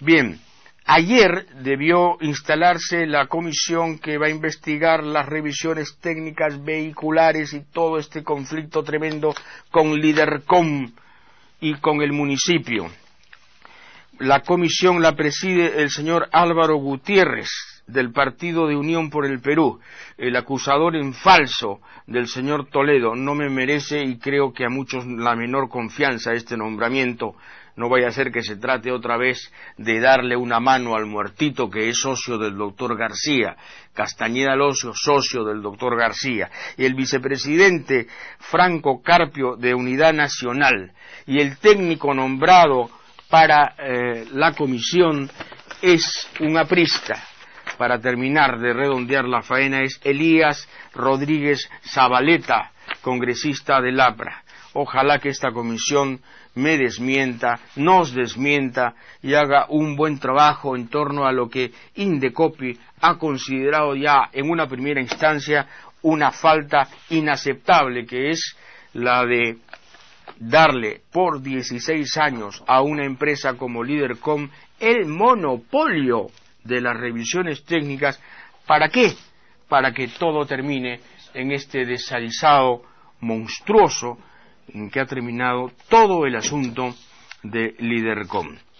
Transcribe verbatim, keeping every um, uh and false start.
Bien, ayer debió instalarse la comisión que va a investigar las revisiones técnicas vehiculares y todo este conflicto tremendo con Lidercom y con el municipio. La comisión la preside el señor Álvaro Gutiérrez, del Partido de Unión por el Perú, el acusador en falso del señor Toledo. No me merece, y creo que a muchos, la menor confianza este nombramiento. No vaya a ser que se trate otra vez de darle una mano al muertito que es socio del doctor García, Castañeda Alonso, socio del doctor García, y el vicepresidente Franco Carpio de Unidad Nacional, y el técnico nombrado para eh, la comisión es un aprista. Para terminar de redondear la faena, es Elías Rodríguez Zabaleta, congresista del APRA. Ojalá que esta comisión me desmienta, nos desmienta y haga un buen trabajo en torno a lo que Indecopi ha considerado ya en una primera instancia una falta inaceptable, que es la de darle por dieciséis años a una empresa como Lidercom el monopolio de las revisiones técnicas. ¿Para qué? Para que todo termine en este desaguisado monstruoso en que ha terminado todo el asunto de Lidercom.